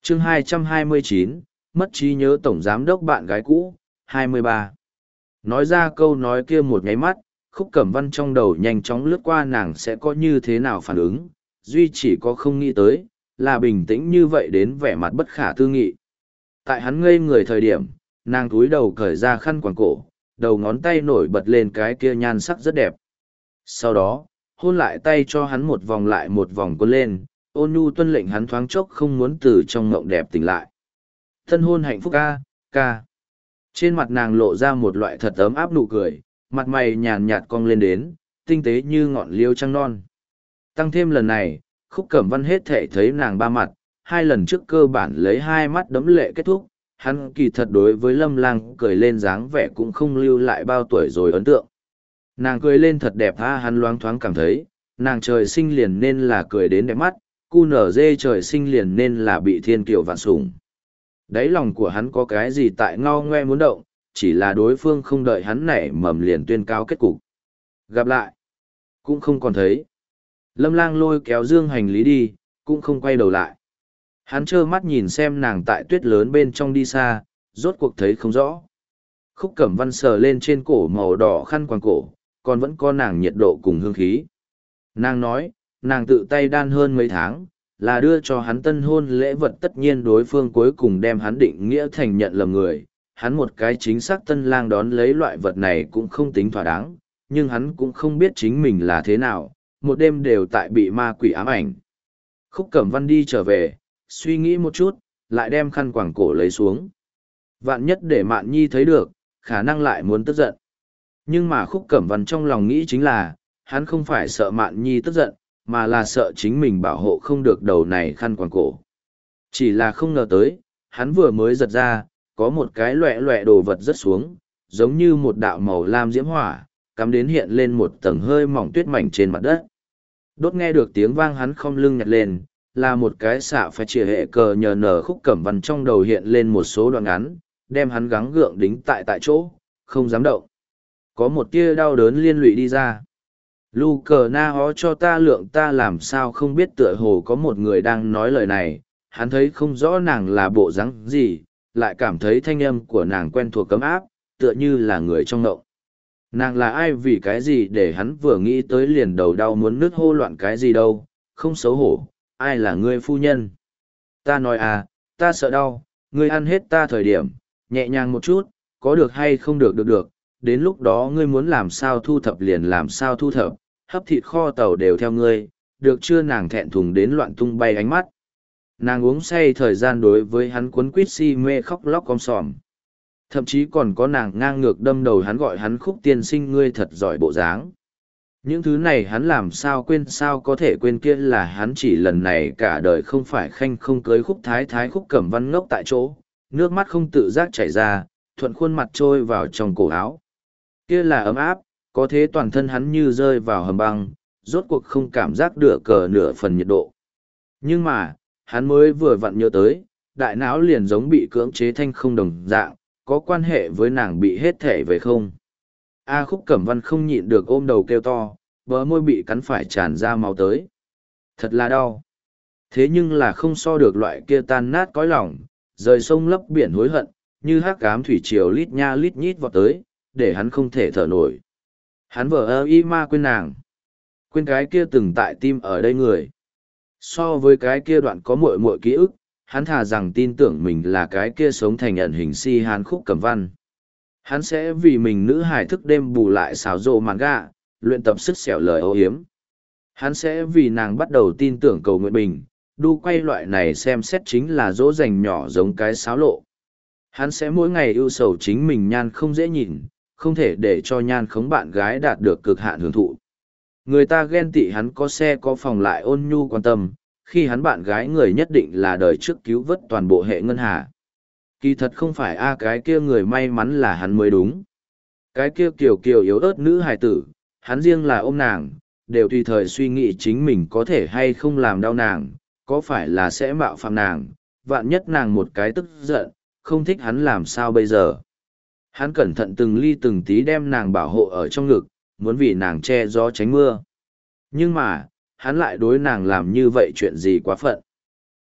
chương 229, mất trí nhớ tổng giám đốc bạn gái cũ, 23. Nói ra câu nói kia một nháy mắt, Khúc Cẩm Văn trong đầu nhanh chóng lướt qua nàng sẽ có như thế nào phản ứng, duy chỉ có không nghĩ tới, là bình tĩnh như vậy đến vẻ mặt bất khả tư nghị. Tại hắn ngây người thời điểm, nàng cúi đầu cởi ra khăn quàng cổ, đầu ngón tay nổi bật lên cái kia nhan sắc rất đẹp. Sau đó, hôn lại tay cho hắn một vòng lại một vòng cuốn lên, ôn nhu tuân lệnh hắn thoáng chốc không muốn từ trong mộng đẹp tỉnh lại. Thân hôn hạnh phúc ca, ca. Trên mặt nàng lộ ra một loại thật ấm áp nụ cười, mặt mày nhàn nhạt cong lên đến, tinh tế như ngọn liêu trăng non. Tăng thêm lần này, Khúc Cẩm Văn hết thể thấy nàng ba mặt, hai lần trước cơ bản lấy hai mắt đẫm lệ kết thúc, hắn kỳ thật đối với Lâm Lang cười lên dáng vẻ cũng không lưu lại bao tuổi rồi ấn tượng. Nàng cười lên thật đẹp ha, hắn loáng thoáng cảm thấy, nàng trời sinh liền nên là cười đến đẹp mắt, cu nở dê trời sinh liền nên là bị thiên kiều vạn sủng. Đáy lòng của hắn có cái gì tại ngao ngoe muốn động, chỉ là đối phương không đợi hắn nảy mầm liền tuyên cáo kết cục. Gặp lại, cũng không còn thấy. Lâm Lang lôi kéo dương hành lý đi, cũng không quay đầu lại. Hắn trơ mắt nhìn xem nàng tại tuyết lớn bên trong đi xa, rốt cuộc thấy không rõ. Khúc Cẩm Văn sờ lên trên cổ màu đỏ khăn quàng cổ, còn vẫn có nàng nhiệt độ cùng hương khí. Nàng nói, nàng tự tay đan hơn mấy tháng, là đưa cho hắn tân hôn lễ vật, tất nhiên đối phương cuối cùng đem hắn định nghĩa thành nhận lầm người. Hắn một cái chính xác tân lang đón lấy loại vật này cũng không tính thỏa đáng, nhưng hắn cũng không biết chính mình là thế nào, một đêm đều tại bị ma quỷ ám ảnh. Khúc Cẩm Văn đi trở về, suy nghĩ một chút, lại đem khăn quàng cổ lấy xuống. Vạn nhất để Mạn Nhi thấy được, khả năng lại muốn tức giận. Nhưng mà Khúc Cẩm Văn trong lòng nghĩ chính là, hắn không phải sợ Mạn Nhi tức giận, mà là sợ chính mình bảo hộ không được đầu này khăn quàng cổ. Chỉ là không ngờ tới, hắn vừa mới giật ra, có một cái loẹ loẹ đồ vật rớt xuống, giống như một đạo màu lam diễm hỏa, cắm đến hiện lên một tầng hơi mỏng tuyết mảnh trên mặt đất. Đốt nghe được tiếng vang, hắn không lưng nhặt lên, là một cái xạ phải chìa hệ cờ nhờ nở. Khúc Cẩm Văn trong đầu hiện lên một số đoạn ngắn, đem hắn gắng gượng đính tại chỗ, không dám động. Có một tia đau đớn liên lụy đi ra. Lu cờ na hó cho ta lượng, ta làm sao không biết, tựa hồ có một người đang nói lời này. Hắn thấy không rõ nàng là bộ dáng gì, lại cảm thấy thanh âm của nàng quen thuộc cấm áp, tựa như là người trong ngộng. Nàng là ai, vì cái gì để hắn vừa nghĩ tới liền đầu đau muốn nứt, hô loạn cái gì đâu, không xấu hổ, ai là ngươi phu nhân? Ta nói à, ta sợ đau, ngươi ăn hết ta thời điểm, nhẹ nhàng một chút, có được hay không được, được, đến lúc đó ngươi muốn làm sao thu thập liền làm sao thu thập, hấp thịt kho tàu đều theo ngươi, được chưa? Nàng thẹn thùng đến loạn tung bay ánh mắt. Nàng uống say thời gian đối với hắn cuốn quýt si mê khóc lóc om sòm. Thậm chí còn có nàng ngang ngược đâm đầu hắn, gọi hắn Khúc tiên sinh, ngươi thật giỏi bộ dáng. Những thứ này hắn làm sao quên, sao có thể quên, kia là hắn chỉ lần này cả đời không phải khanh không cưới Khúc thái thái. Khúc Cẩm Văn ngốc tại chỗ, nước mắt không tự giác chảy ra, thuận khuôn mặt trôi vào trong cổ áo. Kia là ấm áp, có thế toàn thân hắn như rơi vào hầm băng, rốt cuộc không cảm giác được nửa phần nhiệt độ. Nhưng mà, hắn mới vừa vặn nhớ tới, đại não liền giống bị cưỡng chế thanh không đồng dạng, có quan hệ với nàng bị hết thể về không. Khúc Cẩm Văn không nhịn được ôm đầu kêu to, bờ môi bị cắn phải tràn ra máu tới. Thật là đau. Thế nhưng là không so được loại kia tan nát cõi lòng, rời sông lấp biển hối hận, như hắc ám thủy triều lít nha lít nhít vọt tới, để hắn không thể thở nổi. Hắn vờ y ma quên nàng. Quên cái kia từng tại tim ở đây người. So với cái kia đoạn có muội muội ký ức, hắn thà rằng tin tưởng mình là cái kia sống thành ẩn hình si hán Khúc Cẩm Văn. Hắn sẽ vì mình nữ hài thức đêm bù lại xáo rộ màn gà, luyện tập sức xẻo lời âu hiếm. Hắn sẽ vì nàng bắt đầu tin tưởng cầu nguyện bình, đu quay loại này xem xét chính là dỗ dành nhỏ giống cái xáo lộ. Hắn sẽ mỗi ngày ưu sầu chính mình nhan không dễ nhìn, không thể để cho nhan khống bạn gái đạt được cực hạn hưởng thụ. Người ta ghen tị hắn có xe có phòng lại ôn nhu quan tâm, khi hắn bạn gái người nhất định là đời trước cứu vớt toàn bộ hệ ngân hà. Kỳ thật không phải cái kia người may mắn là hắn mới đúng. Cái kia kiều kiều yếu ớt nữ hài tử, hắn riêng là ôm nàng, đều tùy thời suy nghĩ chính mình có thể hay không làm đau nàng, có phải là sẽ mạo phạm nàng, vạn nhất nàng một cái tức giận, không thích hắn làm sao bây giờ. Hắn cẩn thận từng ly từng tí đem nàng bảo hộ ở trong ngực, muốn vì nàng che gió tránh mưa. Nhưng mà, hắn lại đối nàng làm như vậy chuyện gì quá phận.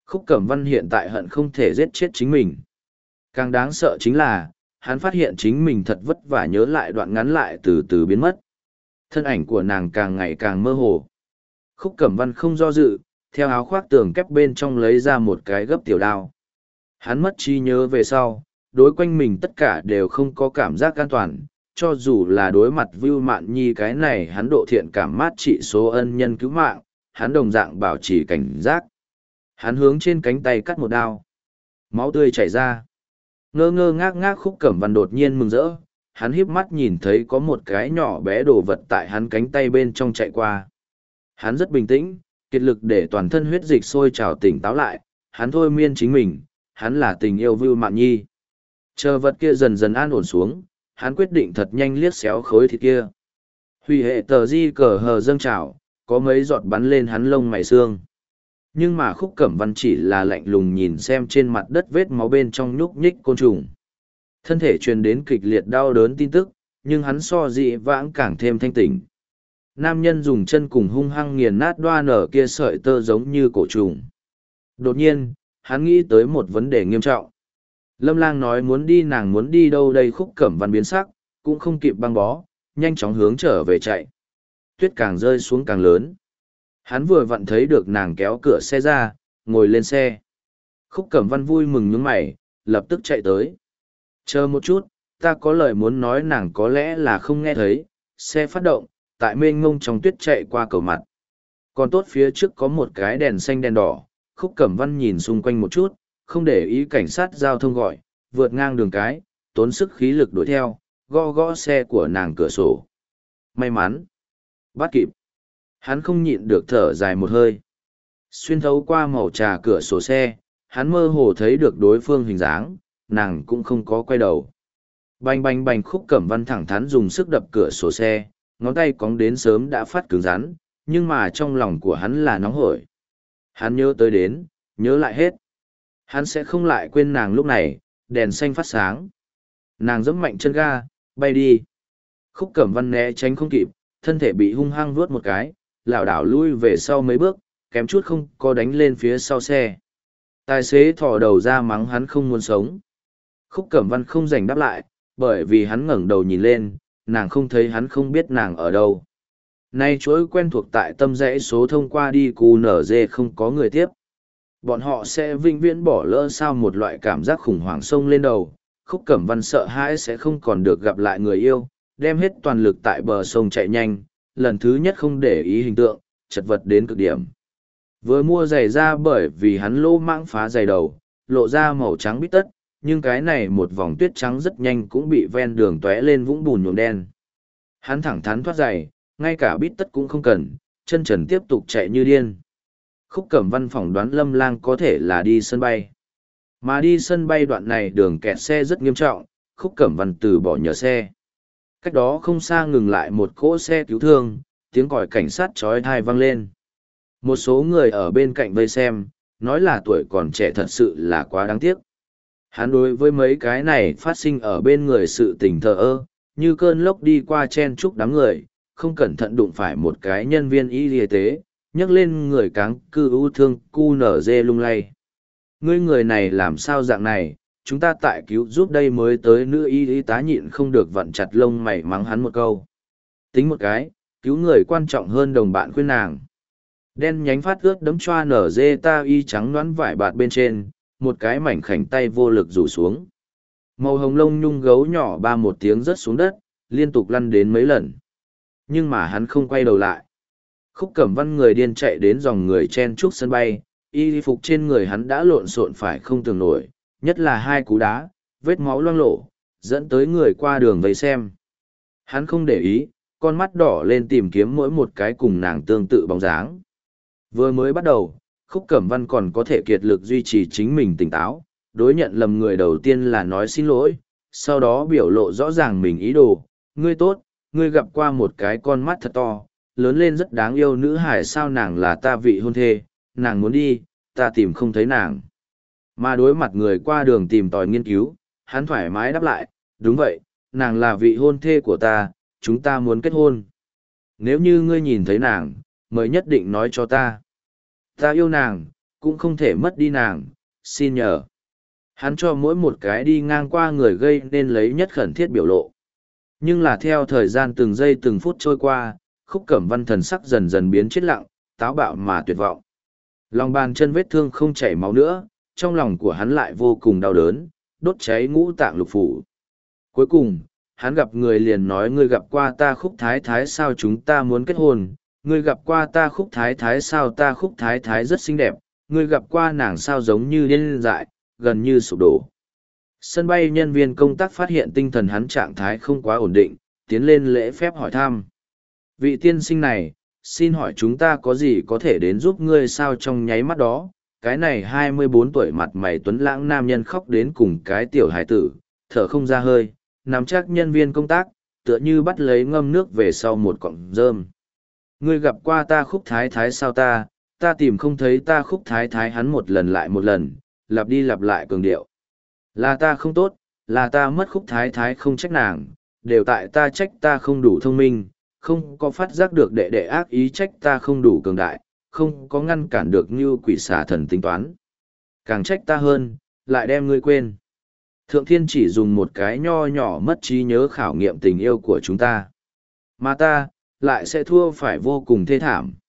Khúc Cẩm Văn hiện tại hận không thể giết chết chính mình. Càng đáng sợ chính là, hắn phát hiện chính mình thật vất vả nhớ lại đoạn ngắn lại từ từ biến mất. Thân ảnh của nàng càng ngày càng mơ hồ. Khúc Cẩm Văn không do dự, theo áo khoác tường kép bên trong lấy ra một cái gấp tiểu đao. Hắn mất trí nhớ về sau, đối quanh mình tất cả đều không có cảm giác an toàn, cho dù là đối mặt Vưu Mạn Nhi cái này hắn độ thiện cảm mát trị số ân nhân cứu mạng, hắn đồng dạng bảo trì cảnh giác. Hắn hướng trên cánh tay cắt một đao. Máu tươi chảy ra. Ngơ ngơ ngác ngác Khúc Cẩm Văn đột nhiên mừng rỡ, hắn híp mắt nhìn thấy có một cái nhỏ bé đồ vật tại hắn cánh tay bên trong chạy qua. Hắn rất bình tĩnh, kiệt lực để toàn thân huyết dịch sôi trào tỉnh táo lại, hắn thôi miên chính mình, hắn là tình yêu Vưu Mạn Nhi. Chờ vật kia dần dần an ổn xuống, hắn quyết định thật nhanh liếc xéo khối thịt kia. Hủy hệ tờ di cờ hờ dâng trào, có mấy giọt bắn lên hắn lông mày xương. Nhưng mà Khúc Cẩm Văn chỉ là lạnh lùng nhìn xem trên mặt đất vết máu bên trong nhúc nhích côn trùng. Thân thể truyền đến kịch liệt đau đớn tin tức, nhưng hắn so dị vãng càng thêm thanh tỉnh. Nam nhân dùng chân cùng hung hăng nghiền nát đoa nở kia sợi tơ giống như cổ trùng. Đột nhiên, hắn nghĩ tới một vấn đề nghiêm trọng. Lâm Lang nói muốn đi, nàng muốn đi đâu đây? Khúc Cẩm Văn biến sắc, cũng không kịp băng bó, nhanh chóng hướng trở về chạy. Tuyết càng rơi xuống càng lớn. Hắn vừa vặn thấy được nàng kéo cửa xe ra, ngồi lên xe. Khúc Cẩm Văn vui mừng nhướng mày, lập tức chạy tới. Chờ một chút, ta có lời muốn nói. Nàng có lẽ là không nghe thấy, xe phát động, tại mênh ngông trong tuyết chạy qua cầu mặt. Còn tốt phía trước có một cái đèn xanh đèn đỏ, Khúc Cẩm Văn nhìn xung quanh một chút, không để ý cảnh sát giao thông gọi, vượt ngang đường cái, tốn sức khí lực đuổi theo, gõ gõ xe của nàng cửa sổ. May mắn, bắt kịp. Hắn không nhịn được thở dài một hơi. Xuyên thấu qua màu trà cửa sổ xe, hắn mơ hồ thấy được đối phương hình dáng, nàng cũng không có quay đầu. Bành bành bành. Khúc Cẩm Văn thẳng thắn dùng sức đập cửa sổ xe, ngón tay cóng đến sớm đã phát cứng rắn, nhưng mà trong lòng của hắn là nóng hổi. Hắn nhớ tới đến, nhớ lại hết. Hắn sẽ không lại quên nàng lúc này, đèn xanh phát sáng. Nàng giẫm mạnh chân ga, bay đi. Khúc Cẩm Văn né tránh không kịp, thân thể bị hung hăng vuốt một cái, lảo đảo lui về sau mấy bước, kém chút không có đánh lên phía sau xe. Tài xế thò đầu ra mắng hắn không muốn sống. Khúc Cẩm Văn không rảnh đáp lại, bởi vì hắn ngẩng đầu nhìn lên, nàng không thấy hắn, không biết nàng ở đâu. Nay chuỗi quen thuộc tại tâm dãy số thông qua đi QNZ không có người tiếp. Bọn họ sẽ vĩnh viễn bỏ lỡ sao? Một loại cảm giác khủng hoảng xông lên đầu. Khúc Cẩm Văn sợ hãi sẽ không còn được gặp lại người yêu, đem hết toàn lực tại bờ sông chạy nhanh, lần thứ nhất không để ý hình tượng, chật vật đến cực điểm. Vừa mua giày ra bởi vì hắn lô mãng phá giày đầu, lộ ra màu trắng bít tất, nhưng cái này một vòng tuyết trắng rất nhanh cũng bị ven đường tóe lên vũng bùn nhuộm đen. Hắn thẳng thắn thoát giày, ngay cả bít tất cũng không cần, chân trần tiếp tục chạy như điên. Khúc Cẩm Văn phỏng đoán Lâm Lang có thể là đi sân bay. Mà đi sân bay đoạn này đường kẹt xe rất nghiêm trọng, Khúc Cẩm Văn từ bỏ nhờ xe. Cách đó không xa ngừng lại một cỗ xe cứu thương, tiếng còi cảnh sát chói tai vang lên. Một số người ở bên cạnh vây xem, nói là tuổi còn trẻ thật sự là quá đáng tiếc. Hắn đối với mấy cái này phát sinh ở bên người sự tình thờ ơ, như cơn lốc đi qua chen chúc đám người, không cẩn thận đụng phải một cái nhân viên y tế, nhấc lên người cáng cư ưu thương cu nở dê lung lay. Ngươi người này làm sao dạng này, chúng ta tại cứu giúp đây mới tới. Nữ y tá nhịn không được vặn chặt lông mày mắng hắn một câu. Tính một cái, cứu người quan trọng hơn đồng bạn khuyên nàng. Đen nhánh phát ướt đấm choa nở dê ta y trắng đoán vải bạt bên trên, một cái mảnh khảnh tay vô lực rủ xuống. Màu hồng lông nhung gấu nhỏ ba một tiếng rớt xuống đất, liên tục lăn đến mấy lần. Nhưng mà hắn không quay đầu lại. Khúc Cẩm Văn người điên chạy đến dòng người chen chúc sân bay, y phục trên người hắn đã lộn xộn phải không tưởng nổi, nhất là hai cú đá, vết máu loang lổ, dẫn tới người qua đường vây xem. Hắn không để ý, con mắt đỏ lên tìm kiếm mỗi một cái cùng nàng tương tự bóng dáng. Vừa mới bắt đầu, Khúc Cẩm Văn còn có thể kiệt lực duy trì chính mình tỉnh táo, đối nhận lầm người đầu tiên là nói xin lỗi, sau đó biểu lộ rõ ràng mình ý đồ. Ngươi tốt, ngươi gặp qua một cái con mắt thật to, lớn lên rất đáng yêu nữ hải sao? Nàng là ta vị hôn thê, nàng muốn đi, ta tìm không thấy nàng. Mà đối mặt người qua đường tìm tòi nghiên cứu, hắn thoải mái đáp lại, đúng vậy, nàng là vị hôn thê của ta, chúng ta muốn kết hôn. Nếu như ngươi nhìn thấy nàng, mời nhất định nói cho ta. Ta yêu nàng, cũng không thể mất đi nàng, xin nhờ. Hắn cho mỗi một cái đi ngang qua người gây nên lấy nhất khẩn thiết biểu lộ. Nhưng là theo thời gian từng giây từng phút trôi qua, Khúc Cẩm Văn thần sắc dần dần biến chết lặng, táo bạo mà tuyệt vọng. Lòng bàn chân vết thương không chảy máu nữa, trong lòng của hắn lại vô cùng đau đớn, đốt cháy ngũ tạng lục phủ. Cuối cùng, hắn gặp người liền nói: ngươi gặp qua ta Khúc Thái Thái sao, chúng ta muốn kết hôn. Ngươi gặp qua ta Khúc Thái Thái sao, ta Khúc Thái Thái rất xinh đẹp. Ngươi gặp qua nàng sao, giống như điên dại, gần như sụp đổ. Sân bay nhân viên công tác phát hiện tinh thần hắn trạng thái không quá ổn định, tiến lên lễ phép hỏi thăm. Vị tiên sinh này, xin hỏi chúng ta có gì có thể đến giúp ngươi sao? Trong nháy mắt đó, cái này 24 tuổi mặt mày tuấn lãng nam nhân khóc đến cùng cái tiểu hải tử, thở không ra hơi, nắm chắc nhân viên công tác, tựa như bắt lấy ngâm nước về sau một cọng rơm. Ngươi gặp qua ta Khúc Thái Thái sao? Ta tìm không thấy ta Khúc Thái Thái. Hắn một lần lại một lần, lặp đi lặp lại cường điệu. Là ta không tốt, là ta mất Khúc Thái Thái, không trách nàng, đều tại ta, trách ta không đủ thông minh, không có phát giác được đệ đệ ác ý, trách ta không đủ cường đại, không có ngăn cản được như quỷ xà thần tính toán. Càng trách ta hơn, lại đem ngươi quên. Thượng thiên chỉ dùng một cái nho nhỏ mất trí nhớ khảo nghiệm tình yêu của chúng ta. Mà ta, lại sẽ thua phải vô cùng thê thảm.